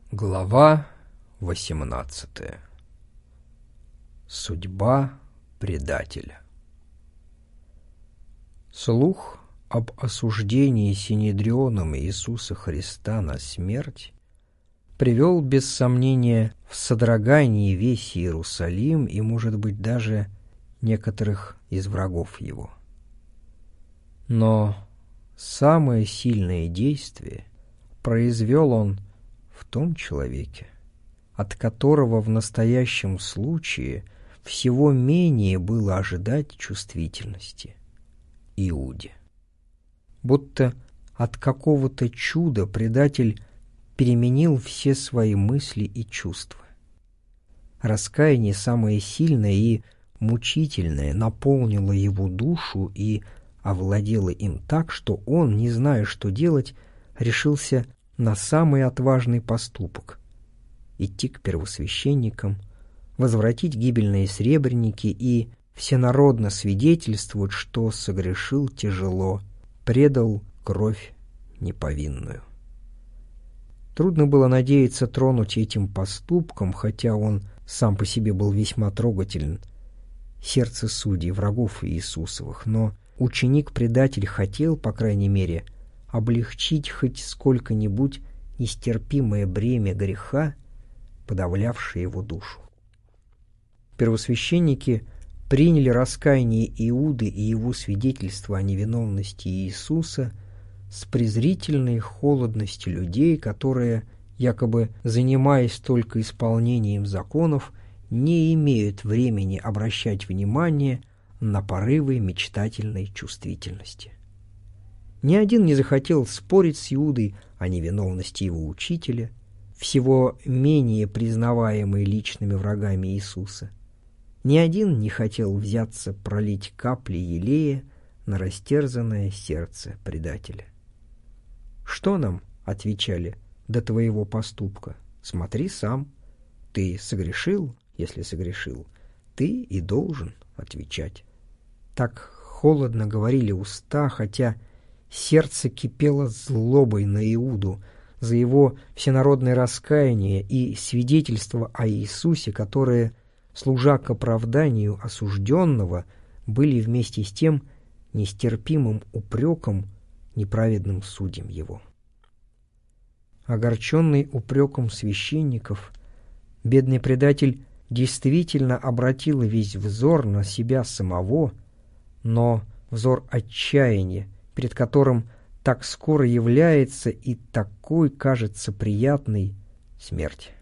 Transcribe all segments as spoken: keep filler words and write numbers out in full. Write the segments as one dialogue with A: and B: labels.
A: Глава восемнадцатая. Судьба предателя. Слух об осуждении Синедрионом Иисуса Христа на смерть привел, без сомнения, в содрогание весь Иерусалим и, может быть, даже некоторых из врагов его. Но самое сильное действие произвел он в том человеке, от которого в настоящем случае всего менее было ожидать чувствительности — Иуде. Будто от какого-то чуда предатель переменил все свои мысли и чувства. Раскаяние, самое сильное и мучительное, наполнило его душу и овладело им так, что он, не зная, что делать, решился на самый отважный поступок — идти к первосвященникам, возвратить гибельные сребреники и всенародно свидетельствовать, что согрешил тяжело, предал кровь неповинную. Трудно было надеяться тронуть этим поступком, хотя он сам по себе был весьма трогателен, сердце судей, врагов Иисусовых, но ученик-предатель хотел, по крайней мере, облегчить хоть сколько-нибудь нестерпимое бремя греха, подавлявшее его душу. Первосвященники приняли раскаяние Иуды и его свидетельство о невиновности Иисуса с презрительной холодностью людей, которые, якобы занимаясь только исполнением законов, не имеют времени обращать внимание на порывы мечтательной чувствительности. Ни один не захотел спорить с Иудой о невиновности его учителя, всего менее признаваемый личными врагами Иисуса. Ни один не хотел взяться пролить капли елея на растерзанное сердце предателя. «Что нам, — отвечали, — до твоего поступка? Смотри сам. Ты согрешил, если согрешил, ты и должен отвечать». Так холодно говорили уста, хотя сердце кипело злобой на Иуду за его всенародное раскаяние и свидетельство о Иисусе, которые, служа к оправданию осужденного, были вместе с тем нестерпимым упреком неправедным судьям его. Огорченный упреком священников, бедный предатель действительно обратил весь взор на себя самого, но взор отчаяния, перед которым так скоро является и такой кажется приятной смерть.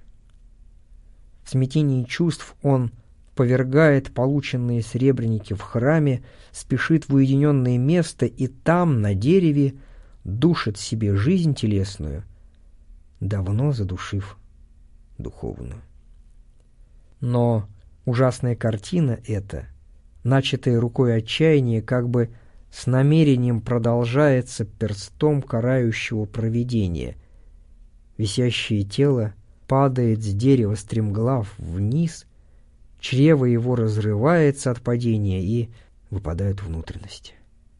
A: В смятении чувств он повергает полученные сребреники в храме, спешит в уединенное место и там, на дереве, душит себе жизнь телесную, давно задушив духовную. Но ужасная картина эта, начатая рукой отчаяния, как бы с намерением продолжается перстом карающего провидения. Висящее тело падает с дерева стремглав вниз, чрево его разрывается от падения и выпадают внутренности.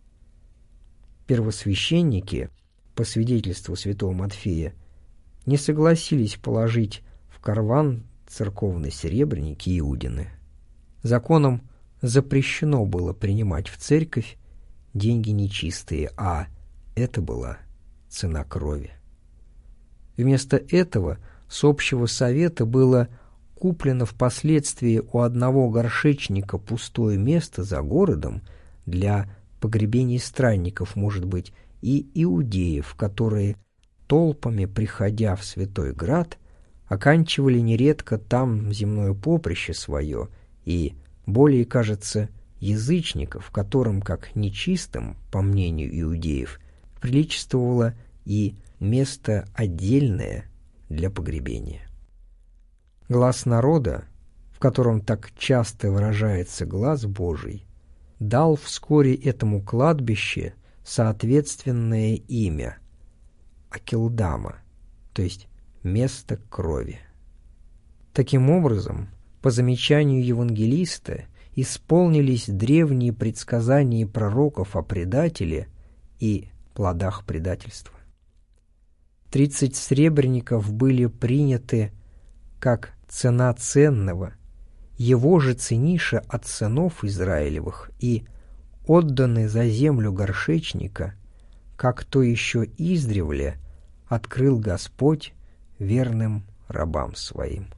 A: Первосвященники, по свидетельству святого Матфея, не согласились положить в карман церковный сребреник Иудины. Законом запрещено было принимать в церковь деньги нечистые, а это была цена крови. Вместо этого с общего совета было куплено впоследствии у одного горшечника пустое место за городом для погребений странников, может быть, и иудеев, которые, толпами приходя в Святой Град, оканчивали нередко там земное поприще свое, и более, кажется, язычников, которым, как нечистым, по мнению иудеев, приличествовало и место отдельное для погребения. Глаз народа, в котором так часто выражается глаз Божий, дал вскоре этому кладбище соответственное имя — Акелдама, то есть место крови. Таким образом, по замечанию евангелиста, исполнились древние предсказания пророков о предателе и плодах предательства. Тридцать сребреников были приняты как цена ценного, его же ценише от сынов Израилевых, и отданы за землю горшечника, как то еще издревле открыл Господь верным рабам своим.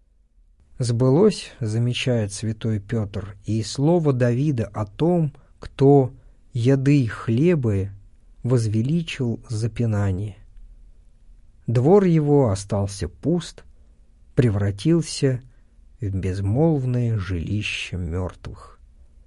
A: Сбылось, замечает святой Петр, и слово Давида о том, кто яды хлебы возвеличил запинание. Двор его остался пуст, превратился в безмолвное жилище мертвых.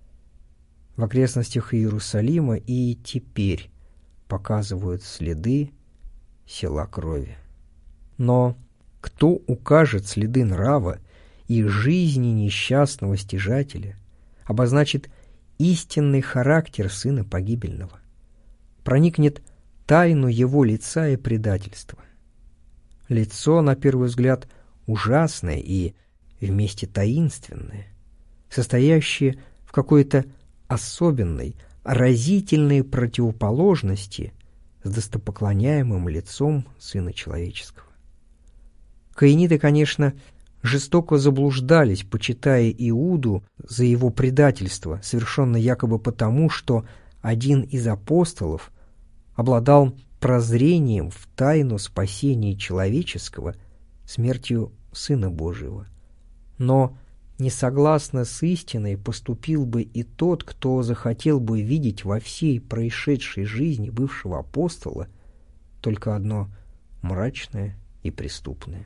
A: В окрестностях Иерусалима и теперь показывают следы села крови. Но кто укажет следы нрава и жизни несчастного стяжателя, обозначит истинный характер сына погибельного, проникнет тайну его лица и предательства. Лицо, на первый взгляд, ужасное и вместе таинственное, состоящее в какой-то особенной, разительной противоположности с достопоклоняемым лицом Сына Человеческого. Каиниты, конечно, жестоко заблуждались, почитая Иуду за его предательство, совершенное якобы потому, что один из апостолов обладал прозрением в тайну спасения человеческого смертью Сына Божьего. Но не согласно с истиной поступил бы и тот, кто захотел бы видеть во всей происшедшей жизни бывшего апостола только одно мрачное и преступное.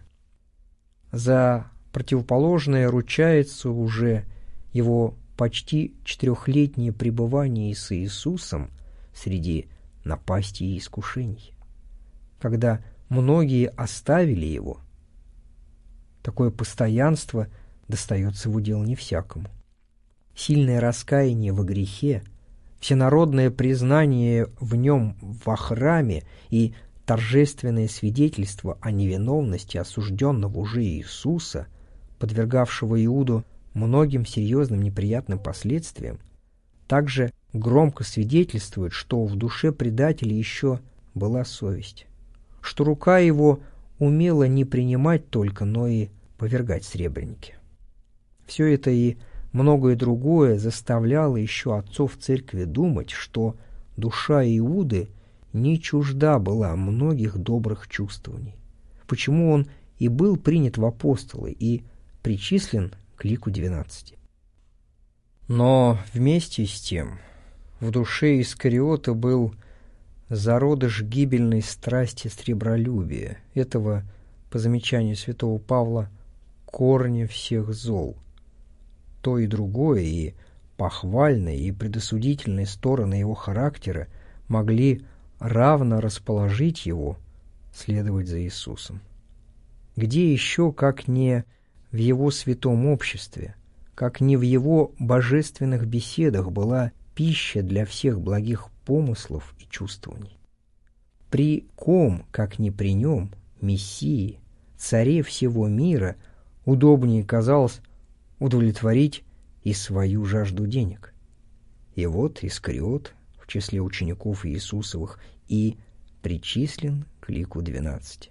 A: За противоположное ручается уже его почти четырехлетнее пребывание с Иисусом среди напастей и искушений. Когда многие оставили его, такое постоянство достается в удел не всякому. Сильное раскаяние во грехе, всенародное признание в нем во храме и торжественное свидетельство о невиновности осужденного уже Иисуса, подвергавшего Иуду многим серьезным неприятным последствиям, также громко свидетельствует, что в душе предателя еще была совесть, что рука его умела не принимать только, но и повергать сребреники. Все это и многое другое заставляло еще отцов церкви думать, что душа Иуды не чужда была многих добрых чувствований, почему он и был принят в апостолы и причислен к лику двенадцати. Но вместе с тем в душе Искариота был зародыш гибельной страсти сребролюбия, этого, по замечанию святого Павла, корня всех зол. То и другое, и похвальные, и предосудительные стороны его характера могли равно расположить его следовать за Иисусом. Где еще, как не в его святом обществе, как не в его божественных беседах была пища для всех благих помыслов и чувствований? При ком, как не при нем, Мессии, царе всего мира, удобнее казалось удовлетворить и свою жажду денег? И вот Искариот в числе учеников Иисусовых и причислен к лику двенадцати.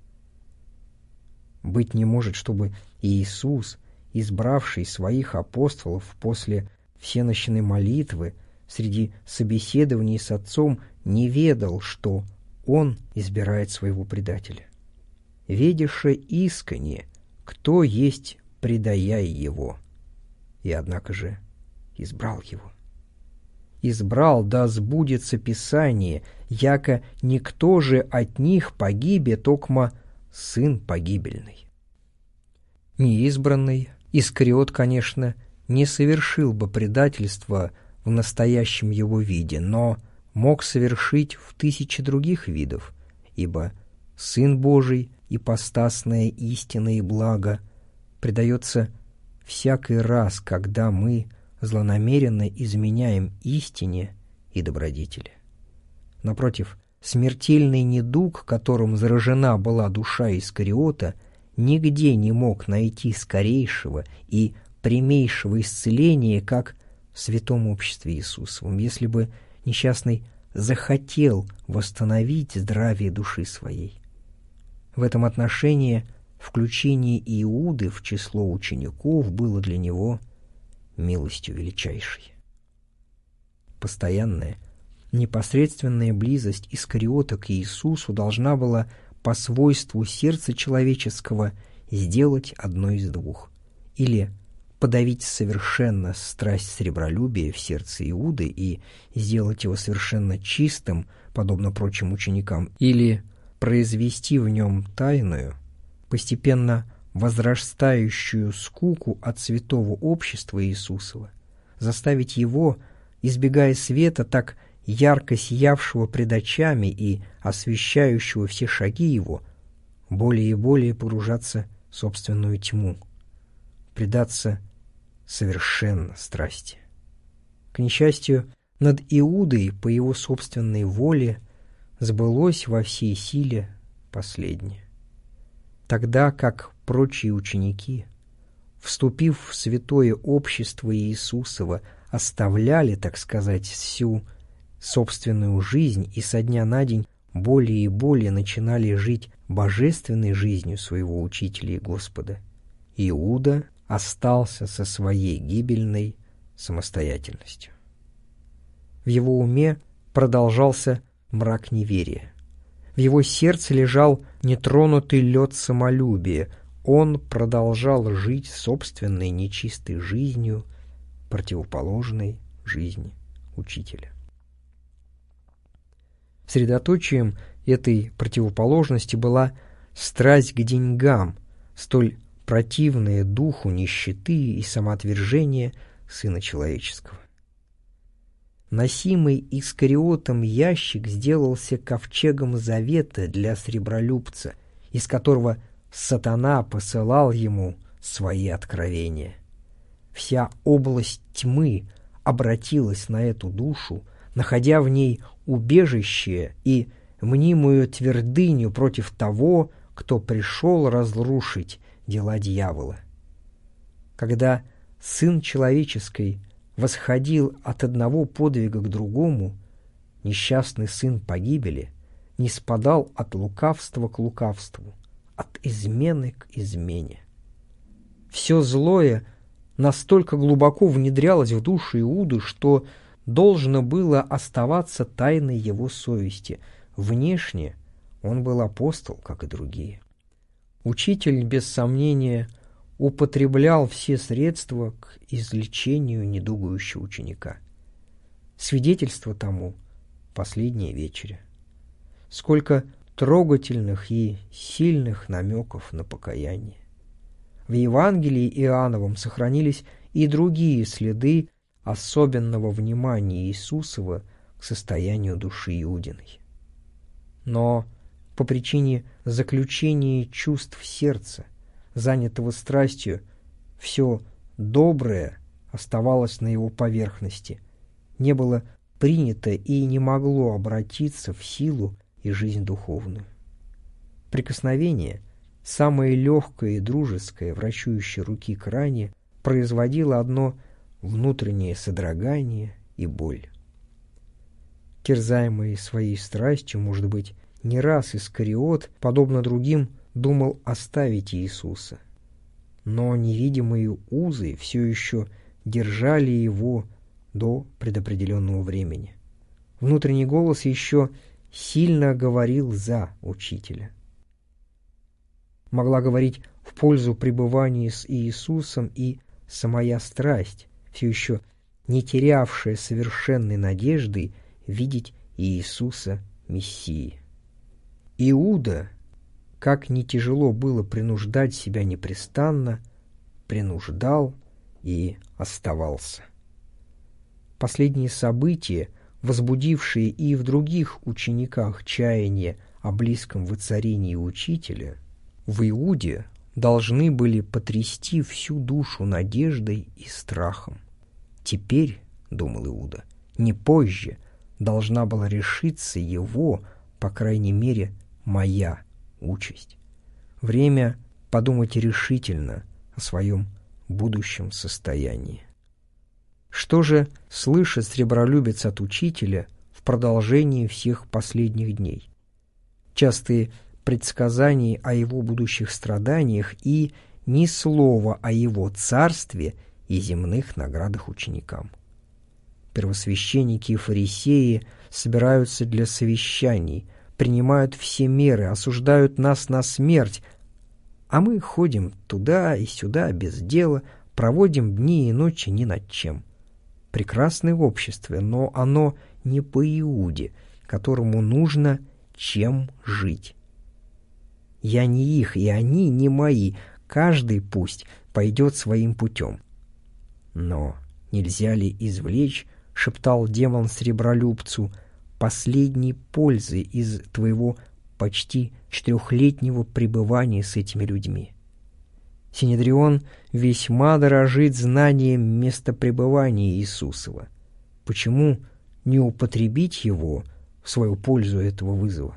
A: Быть не может, чтобы Иисус, избравший своих апостолов после всенощной молитвы, среди собеседований с Отцом, не ведал, что Он избирает своего предателя. Ведеше искренне, кто есть предаяй его, и однако же избрал его. Избрал, да сбудется Писание, яко никто же от них погибе, токмо сын погибельный. Неизбранный Искариот, конечно, не совершил бы предательства в настоящем его виде, но мог совершить в тысячи других видов, ибо Сын Божий, ипостасная истина и благо, предается всякий раз, когда мы злонамеренно изменяем истине и добродетели. Напротив, смертельный недуг, которым заражена была душа Искариота, нигде не мог найти скорейшего и прямейшего исцеления, как в святом обществе Иисусовом, если бы несчастный захотел восстановить здравие души своей. В этом отношении включение Иуды в число учеников было для него милостью величайшей. Постоянная, непосредственная близость Искариота к Иисусу должна была по свойству сердца человеческого сделать одно из двух. Или подавить совершенно страсть сребролюбия в сердце Иуды и сделать его совершенно чистым, подобно прочим ученикам, или произвести в нем тайную, постепенно возрастающую скуку от святого общества Иисусова, заставить его, избегая света, так ярко сиявшего пред очами и освещающего все шаги его, более и более погружаться в собственную тьму, предаться совершенно страсти. К несчастью, над Иудой по его собственной воле сбылось во всей силе последнее. Тогда как прочие ученики, вступив в святое общество Иисусова, оставляли, так сказать, всю собственную жизнь и со дня на день более и более начинали жить божественной жизнью своего Учителя и Господа, Иуда остался со своей гибельной самостоятельностью. В его уме продолжался мрак неверия. В его сердце лежал нетронутый лед самолюбия. Он продолжал жить собственной нечистой жизнью, противоположной жизни Учителя. Средоточием этой противоположности была страсть к деньгам, столь противная духу нищеты и самоотвержения Сына Человеческого. Носимый Искариотом ящик сделался ковчегом завета для сребролюбца, из которого сатана посылал ему свои откровения. Вся область тьмы обратилась на эту душу, находя в ней убежище и мнимую твердыню против того, кто пришел разрушить дела дьявола. Когда Сын Человеческий восходил от одного подвига к другому, несчастный сын погибели не спадал от лукавства к лукавству, от измены к измене. Все злое настолько глубоко внедрялось в душу Иуды, что должно было оставаться тайной его совести. Внешне он был апостол, как и другие. Учитель, без сомнения, употреблял все средства к излечению недугающего ученика. Свидетельство тому — последняя вечеря. Сколько трогательных и сильных намеков на покаяние. В Евангелии Иоанновом сохранились и другие следы особенного внимания Иисусова к состоянию души Иудиной. Но по причине заключения чувств сердца, занятого страстью, все доброе оставалось на его поверхности, не было принято и не могло обратиться в силу и жизнь духовную. Прикосновение, самое легкое и дружеское, врачующее руки к ране, производило одно внутреннее содрогание и боль. Терзаемый своей страстью, может быть, не раз Искариот, подобно другим, думал оставить Иисуса, но невидимые узы все еще держали его до предопределенного времени. Внутренний голос еще сильно говорил за Учителя. Могла говорить в пользу пребывания с Иисусом и самая страсть, все еще не терявшая совершенной надежды видеть Иисуса Мессии. Иуда, как ни тяжело было принуждать себя непрестанно, принуждал и оставался. Последние события, возбудившие и в других учениках чаяние о близком воцарении Учителя, в Иуде должны были потрясти всю душу надеждой и страхом. Теперь, думал Иуда, не позже должна была решиться его, по крайней мере, моя участь. Время подумать решительно о своем будущем состоянии. Что же слышит сребролюбец от Учителя в продолжении всех последних дней? Частые предсказаний о его будущих страданиях и ни слова о его царстве и земных наградах ученикам. Первосвященники и фарисеи собираются для совещаний, принимают все меры, осуждают нас на смерть, а мы ходим туда и сюда без дела, проводим дни и ночи ни над чем. Прекрасное общество, но оно не по Иуде, которому нужно чем жить. Я не их, и они не мои, каждый пусть пойдет своим путем. Но нельзя ли извлечь, шептал демон сребролюбцу, последней пользы из твоего почти четырехлетнего пребывания с этими людьми? Синедрион весьма дорожит знанием местопребывания Иисусова. Почему не употребить его в свою пользу этого вызова?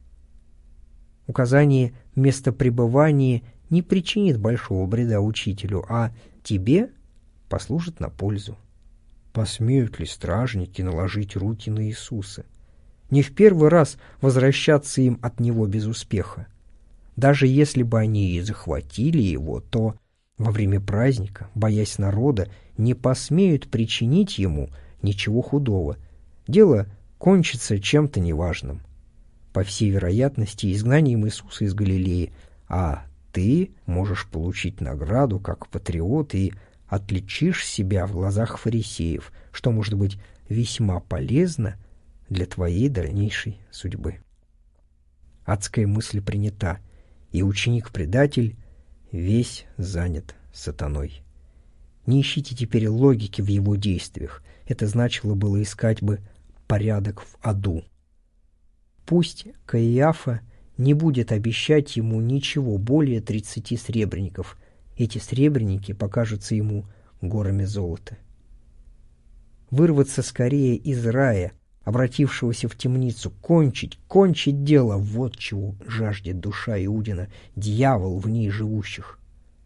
A: Указание местопребывания не причинит большого вреда учителю, а тебе послужит на пользу. Посмеют ли стражники наложить руки на Иисуса? Не в первый раз возвращаться им от него без успеха. Даже если бы они и захватили его, то во время праздника, боясь народа, не посмеют причинить ему ничего худого. Дело кончится чем-то неважным. По всей вероятности, изгнанием Иисуса из Галилеи, а ты можешь получить награду как патриот и отличишь себя в глазах фарисеев, что может быть весьма полезно для твоей дальнейшей судьбы. Адская мысль принята, и ученик-предатель весь занят сатаной. Не ищите теперь логики в его действиях, это значило было искать бы порядок в аду. Пусть Каиафа не будет обещать ему ничего более тридцати сребреников. Эти сребреники покажутся ему горами золота. Вырваться скорее из рая, обратившегося в темницу, кончить, кончить дело, вот чего жаждет душа Иудина, дьявол в ней живущих.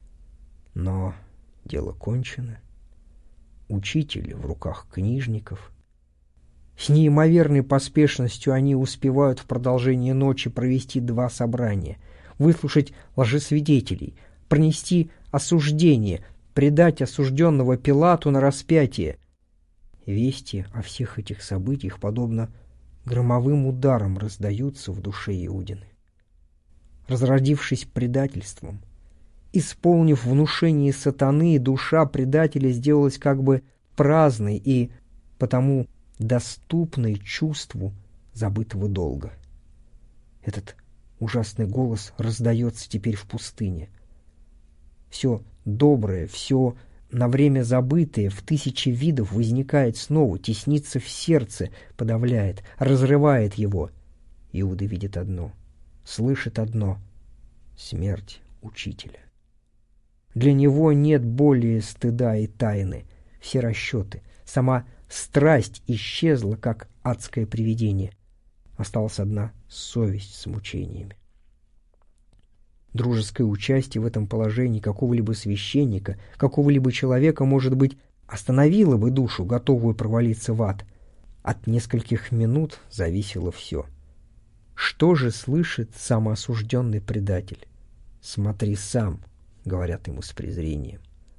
A: Но дело кончено. Учитель в руках книжников. С неимоверной поспешностью они успевают в продолжении ночи провести два собрания, выслушать лжесвидетелей, пронести осуждение, предать осужденного Пилату на распятие. Вести о всех этих событиях, подобно громовым ударам, раздаются в душе Иудины. Разродившись предательством, исполнив внушение сатаны, душа предателя сделалась как бы праздной и потому доступной чувству забытого долга. Этот ужасный голос раздается теперь в пустыне. Все доброе, все на время забытое в тысячи видов возникает снова, теснится в сердце, подавляет, разрывает его. Иуда видит одно, слышит одно — смерть учителя. Для него нет более стыда и тайны, все расчеты, сама страсть исчезла, как адское привидение. Осталась одна совесть с мучениями. Дружеское участие в этом положении какого-либо священника, какого-либо человека, может быть, остановило бы душу, готовую провалиться в ад. От нескольких минут зависело все. Что же слышит самоосужденный предатель? «Смотри сам», — говорят ему с презрением.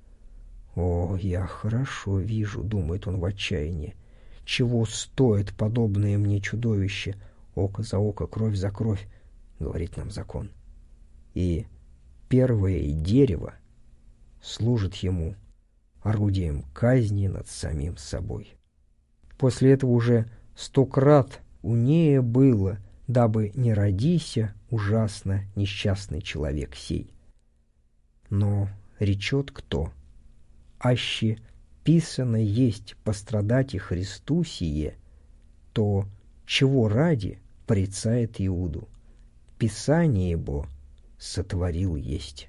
A: «О, я хорошо вижу», — думает он в отчаянии, — «чего стоит подобное мне чудовище? Око за око, кровь за кровь», — говорит нам закон. И первое дерево служит ему орудием казни над самим собой. После этого уже сто крат унее было, дабы не родися ужасно несчастный человек сей. Но речет кто? Аще писано есть пострадать и Христу сие, то чего ради порицает Иуду? Писание его сотворил есть.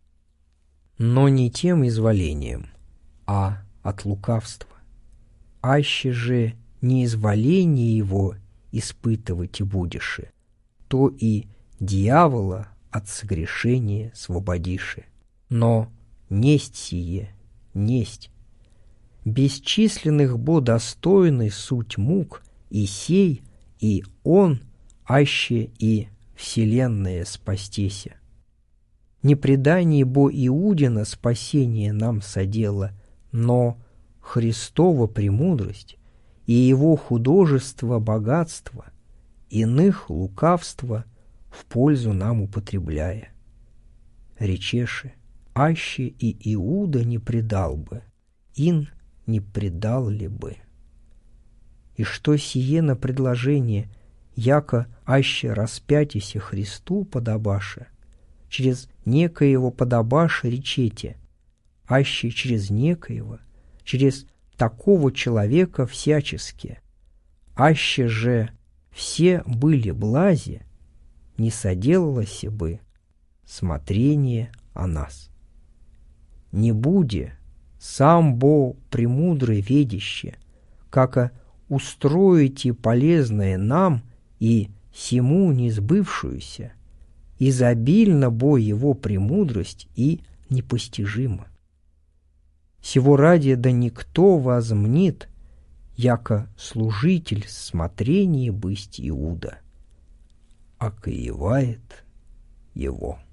A: Но не тем изволением, а от лукавства. Аще же не изволение его испытывать и будешь, то и дьявола от согрешения свободиши. Но несть сие, несть. Бесчисленных бо достойны суть мук, и сей, и он, аще и вселенная спастеся. Не предание бо Иудина спасение нам содело, но Христова премудрость и его художество богатства, иных лукавства в пользу нам употребляя. Речеши, аще и Иуда не предал бы, ин не предал ли бы. И что сие на предложение, яко аще распятися Христу подобаше, через некоего подобаше речете, аще через некоего, через такого человека всячески, аще же все были блази, не соделалось бы смотрение о нас. Не буде сам Бо премудрый ведище, как устроите полезное нам и сему несбывшуюся, изобильно бо его премудрость и непостижима. Сего ради да никто возмнит, яко служитель смотрения бысть Иуда, окоевает его.